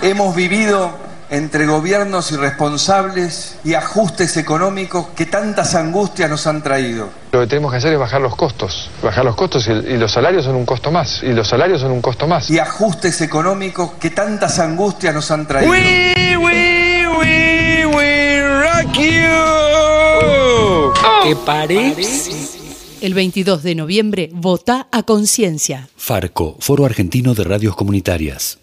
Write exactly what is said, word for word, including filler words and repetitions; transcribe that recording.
Hemos vivido entre gobiernos irresponsables y ajustes económicos que tantas angustias nos han traído. Lo que tenemos que hacer es bajar los costos, bajar los costos y, y los salarios son un costo más, y los salarios son un costo más. Y ajustes económicos que tantas angustias nos han traído. We, we, we, we rock you. ¿Qué parece? El veintidós de noviembre, vota a conciencia. Farco, Foro Argentino de Radios Comunitarias.